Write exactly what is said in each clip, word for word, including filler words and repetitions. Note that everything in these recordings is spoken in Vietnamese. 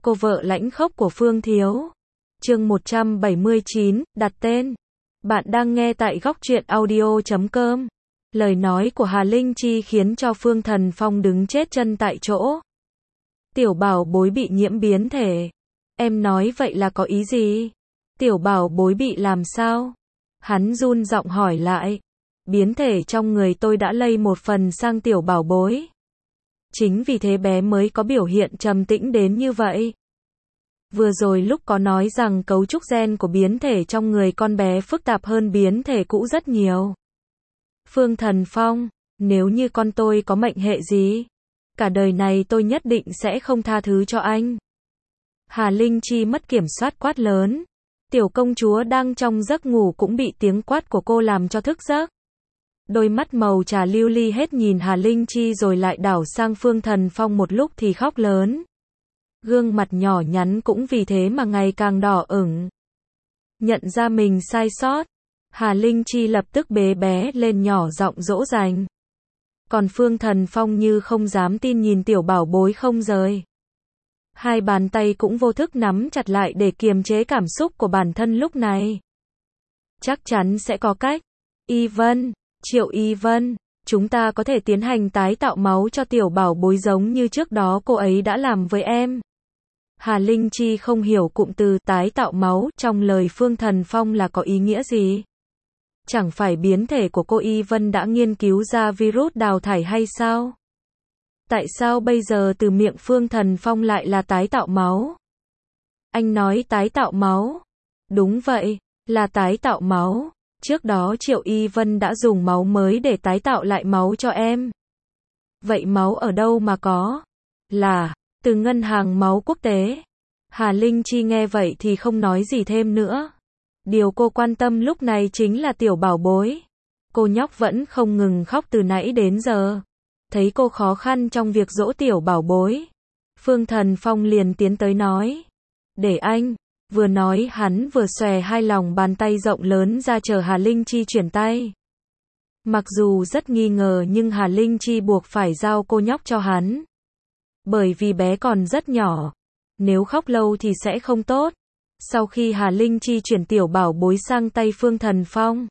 Cô vợ lãnh khốc của Phương Thiếu. Chương một trăm bảy mươi chín, đặt tên. Bạn đang nghe tại góc truyện audio chấm com. Lời nói của Hà Linh Chi khiến cho Phương Thần Phong đứng chết chân tại chỗ. Tiểu bảo bối bị nhiễm biến thể. Em nói vậy là có ý gì? Tiểu bảo bối bị làm sao? Hắn run giọng hỏi lại. Biến thể trong người tôi đã lây một phần sang tiểu bảo bối. Chính vì thế bé mới có biểu hiện trầm tĩnh đến như vậy. Vừa rồi lúc có nói rằng cấu trúc gen của biến thể trong người con bé phức tạp hơn biến thể cũ rất nhiều. Phương Thần Phong, nếu như con tôi có mệnh hệ gì, cả đời này tôi nhất định sẽ không tha thứ cho anh. Hà Linh Chi mất kiểm soát quát lớn. Tiểu công chúa đang trong giấc ngủ cũng bị tiếng quát của cô làm cho thức giấc. Đôi mắt màu trà lưu ly hết nhìn Hà Linh Chi rồi lại đảo sang Phương Thần Phong một lúc thì khóc lớn. Gương mặt nhỏ nhắn cũng vì thế mà ngày càng đỏ ửng. Nhận ra mình sai sót, Hà Linh Chi lập tức bế bé lên nhỏ giọng dỗ dành. Còn Phương Thần Phong như không dám tin nhìn tiểu bảo bối không rời. Hai bàn tay cũng vô thức nắm chặt lại để kiềm chế cảm xúc của bản thân lúc này. Chắc chắn sẽ có cách. Y Vân, Triệu Y Vân, chúng ta có thể tiến hành tái tạo máu cho tiểu bảo bối giống như trước đó cô ấy đã làm với em. Hà Linh Chi không hiểu cụm từ tái tạo máu trong lời Phương Thần Phong là có ý nghĩa gì. Chẳng phải biến thể của cô Y Vân đã nghiên cứu ra virus đào thải hay sao? Tại sao bây giờ từ miệng Phương Thần Phong lại là tái tạo máu? Anh nói tái tạo máu? Đúng vậy, là tái tạo máu. Trước đó Triệu Y Vân đã dùng máu mới để tái tạo lại máu cho em. Vậy máu ở đâu mà có? Là từ ngân hàng máu quốc tế. Hà Linh Chi nghe vậy thì không nói gì thêm nữa. Điều cô quan tâm lúc này chính là tiểu bảo bối. Cô nhóc vẫn không ngừng khóc từ nãy đến giờ. Thấy cô khó khăn trong việc dỗ tiểu bảo bối, Phương Thần Phong liền tiến tới nói. Để anh. Vừa nói hắn vừa xòe hai lòng bàn tay rộng lớn ra chờ Hà Linh Chi chuyển tay. Mặc dù rất nghi ngờ nhưng Hà Linh Chi buộc phải giao cô nhóc cho hắn. Bởi vì bé còn rất nhỏ. Nếu khóc lâu thì sẽ không tốt. Sau khi Hà Linh Chi chuyển tiểu bảo bối sang tay Phương Thần Phong,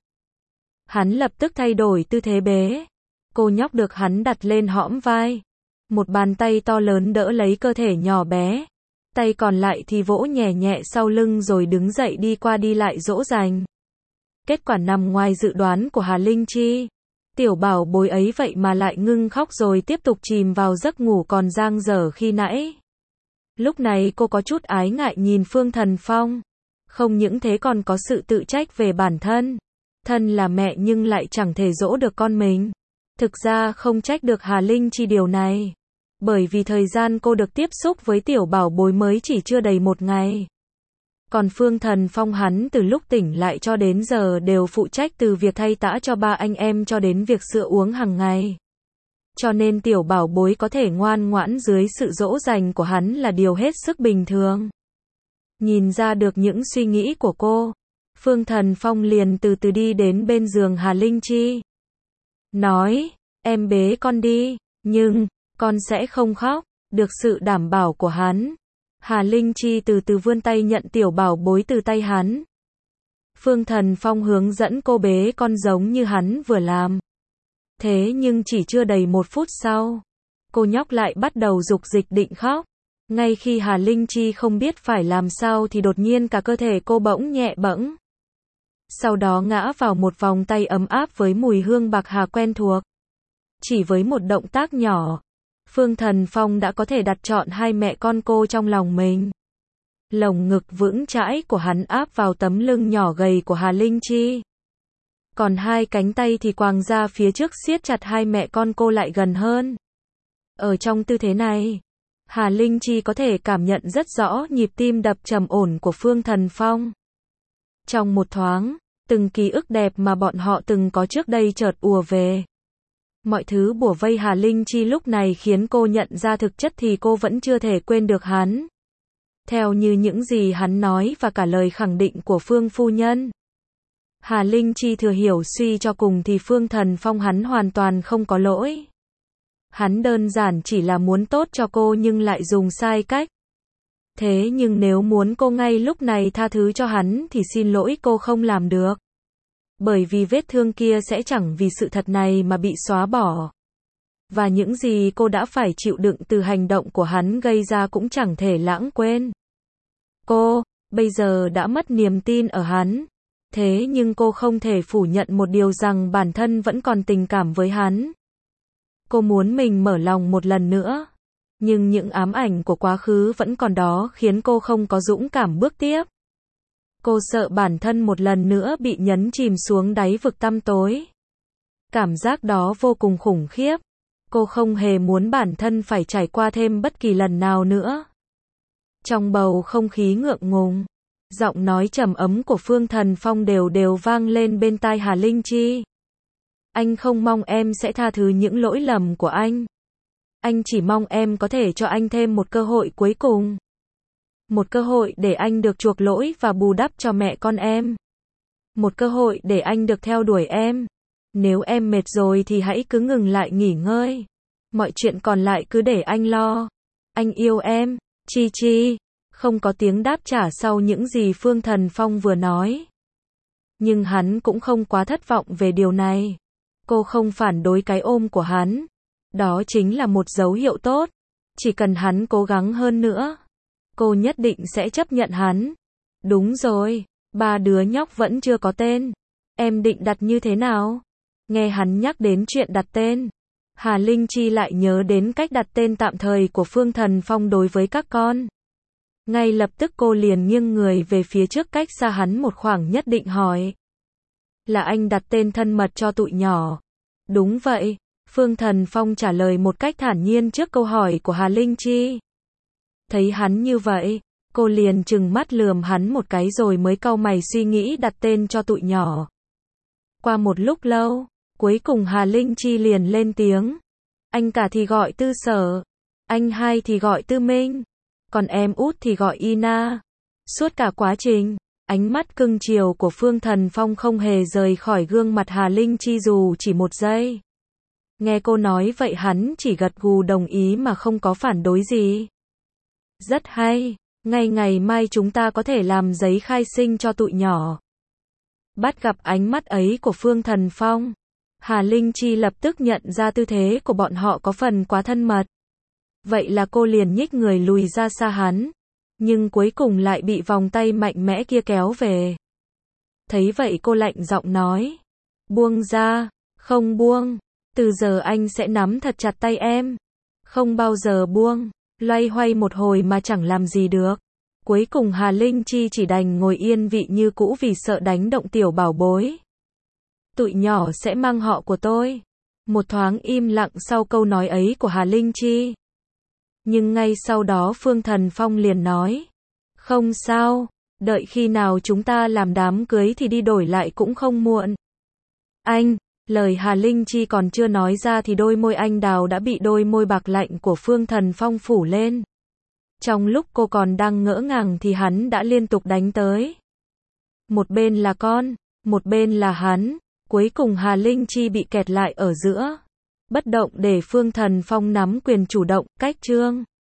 hắn lập tức thay đổi tư thế bế. Cô nhóc được hắn đặt lên hõm vai. Một bàn tay to lớn đỡ lấy cơ thể nhỏ bé. Tay còn lại thì vỗ nhẹ nhẹ sau lưng rồi đứng dậy đi qua đi lại dỗ dành. Kết quả nằm ngoài dự đoán của Hà Linh Chi. Tiểu bảo bối ấy vậy mà lại ngưng khóc rồi tiếp tục chìm vào giấc ngủ còn dang dở khi nãy. Lúc này cô có chút ái ngại nhìn Phương Thần Phong. Không những thế còn có sự tự trách về bản thân. Thân là mẹ nhưng lại chẳng thể dỗ được con mình. Thực ra không trách được Hà Linh Chi điều này. Bởi vì thời gian cô được tiếp xúc với tiểu bảo bối mới chỉ chưa đầy một ngày. Còn Phương Thần Phong hắn từ lúc tỉnh lại cho đến giờ đều phụ trách từ việc thay tã cho ba anh em cho đến việc sữa uống hàng ngày. Cho nên tiểu bảo bối có thể ngoan ngoãn dưới sự dỗ dành của hắn là điều hết sức bình thường. Nhìn ra được những suy nghĩ của cô, Phương Thần Phong liền từ từ đi đến bên giường Hà Linh Chi. Nói, em bế con đi, nhưng con sẽ không khóc. Được sự đảm bảo của hắn, Hà Linh Chi từ từ vươn tay nhận tiểu bảo bối từ tay hắn. Phương Thần Phong hướng dẫn cô bế con giống như hắn vừa làm. Thế nhưng chỉ chưa đầy một phút sau, cô nhóc lại bắt đầu dục dịch định khóc. Ngay khi Hà Linh Chi không biết phải làm sao thì đột nhiên cả cơ thể cô bỗng nhẹ bẫng. Sau đó ngã vào một vòng tay ấm áp với mùi hương bạc hà quen thuộc. Chỉ với một động tác nhỏ, Phương Thần Phong đã có thể đặt trọn hai mẹ con cô trong lòng mình. Lồng ngực vững chãi của hắn áp vào tấm lưng nhỏ gầy của Hà Linh Chi. Còn hai cánh tay thì quàng ra phía trước siết chặt hai mẹ con cô lại gần hơn. Ở trong tư thế này, Hà Linh Chi có thể cảm nhận rất rõ nhịp tim đập trầm ổn của Phương Thần Phong. Trong một thoáng, từng ký ức đẹp mà bọn họ từng có trước đây chợt ùa về. Mọi thứ bủa vây Hà Linh Chi lúc này khiến cô nhận ra thực chất thì cô vẫn chưa thể quên được hắn. Theo như những gì hắn nói và cả lời khẳng định của Phương phu nhân, Hà Linh Chi thừa hiểu suy cho cùng thì Phương Thần Phong hắn hoàn toàn không có lỗi. Hắn đơn giản chỉ là muốn tốt cho cô nhưng lại dùng sai cách. Thế nhưng nếu muốn cô ngay lúc này tha thứ cho hắn thì xin lỗi cô không làm được. Bởi vì vết thương kia sẽ chẳng vì sự thật này mà bị xóa bỏ. Và những gì cô đã phải chịu đựng từ hành động của hắn gây ra cũng chẳng thể lãng quên. Cô, bây giờ đã mất niềm tin ở hắn. Thế nhưng cô không thể phủ nhận một điều rằng bản thân vẫn còn tình cảm với hắn. Cô muốn mình mở lòng một lần nữa. Nhưng những ám ảnh của quá khứ vẫn còn đó khiến cô không có dũng cảm bước tiếp. Cô sợ bản thân một lần nữa bị nhấn chìm xuống đáy vực tăm tối. Cảm giác đó vô cùng khủng khiếp. Cô không hề muốn bản thân phải trải qua thêm bất kỳ lần nào nữa. Trong bầu không khí ngượng ngùng, giọng nói trầm ấm của Phương Thần Phong đều đều vang lên bên tai Hà Linh Chi. Anh không mong em sẽ tha thứ những lỗi lầm của anh. Anh chỉ mong em có thể cho anh thêm một cơ hội cuối cùng. Một cơ hội để anh được chuộc lỗi và bù đắp cho mẹ con em. Một cơ hội để anh được theo đuổi em. Nếu em mệt rồi thì hãy cứ ngừng lại nghỉ ngơi. Mọi chuyện còn lại cứ để anh lo. Anh yêu em, Chi Chi. Không có tiếng đáp trả sau những gì Phương Thần Phong vừa nói. Nhưng hắn cũng không quá thất vọng về điều này. Cô không phản đối cái ôm của hắn. Đó chính là một dấu hiệu tốt. Chỉ cần hắn cố gắng hơn nữa, cô nhất định sẽ chấp nhận hắn. Đúng rồi, ba đứa nhóc vẫn chưa có tên. Em định đặt như thế nào? Nghe hắn nhắc đến chuyện đặt tên, Hà Linh Chi lại nhớ đến cách đặt tên tạm thời của Phương Thần Phong đối với các con. Ngay lập tức cô liền nghiêng người về phía trước cách xa hắn một khoảng nhất định hỏi. Là anh đặt tên thân mật cho tụi nhỏ. Đúng vậy, Phương Thần Phong trả lời một cách thản nhiên trước câu hỏi của Hà Linh Chi. Thấy hắn như vậy, cô liền trừng mắt lườm hắn một cái rồi mới cau mày suy nghĩ đặt tên cho tụi nhỏ. Qua một lúc lâu, cuối cùng Hà Linh Chi liền lên tiếng. Anh cả thì gọi Tư Sở, anh hai thì gọi Tư Minh, còn em út thì gọi Ina. Suốt cả quá trình, ánh mắt cưng chiều của Phương Thần Phong không hề rời khỏi gương mặt Hà Linh Chi dù chỉ một giây. Nghe cô nói vậy hắn chỉ gật gù đồng ý mà không có phản đối gì. Rất hay, ngay ngày mai chúng ta có thể làm giấy khai sinh cho tụi nhỏ. Bắt gặp ánh mắt ấy của Phương Thần Phong, Hà Linh Chi lập tức nhận ra tư thế của bọn họ có phần quá thân mật. Vậy là cô liền nhích người lùi ra xa hắn, nhưng cuối cùng lại bị vòng tay mạnh mẽ kia kéo về. Thấy vậy cô lạnh giọng nói. Buông ra, không buông, từ giờ anh sẽ nắm thật chặt tay em. Không bao giờ buông, loay hoay một hồi mà chẳng làm gì được. Cuối cùng Hà Linh Chi chỉ đành ngồi yên vị như cũ vì sợ đánh động tiểu bảo bối. Tụi nhỏ sẽ mang họ của tôi. Một thoáng im lặng sau câu nói ấy của Hà Linh Chi. Nhưng ngay sau đó Phương Thần Phong liền nói. Không sao, đợi khi nào chúng ta làm đám cưới thì đi đổi lại cũng không muộn. Anh, lời Hà Linh Chi còn chưa nói ra thì đôi môi anh đào đã bị đôi môi bạc lạnh của Phương Thần Phong phủ lên. Trong lúc cô còn đang ngỡ ngàng thì hắn đã liên tục đánh tới. Một bên là con, một bên là hắn, cuối cùng Hà Linh Chi bị kẹt lại ở giữa. Bất động để Phương Thần Phong nắm quyền chủ động, cách chương.